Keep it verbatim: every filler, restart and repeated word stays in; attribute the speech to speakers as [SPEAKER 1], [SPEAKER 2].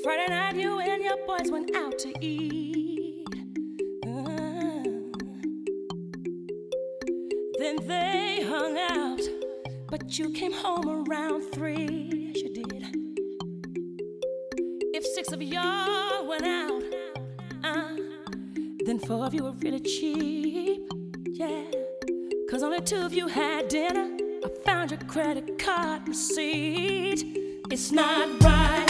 [SPEAKER 1] Friday night you and your boys went out to eat. Uh, then they hung out, but you came home around three. Yes, you did. If six of y'all went out, uh, then four of you were really cheap. Yeah, cause only two of you had dinner. I found your credit card receipt. It's not right.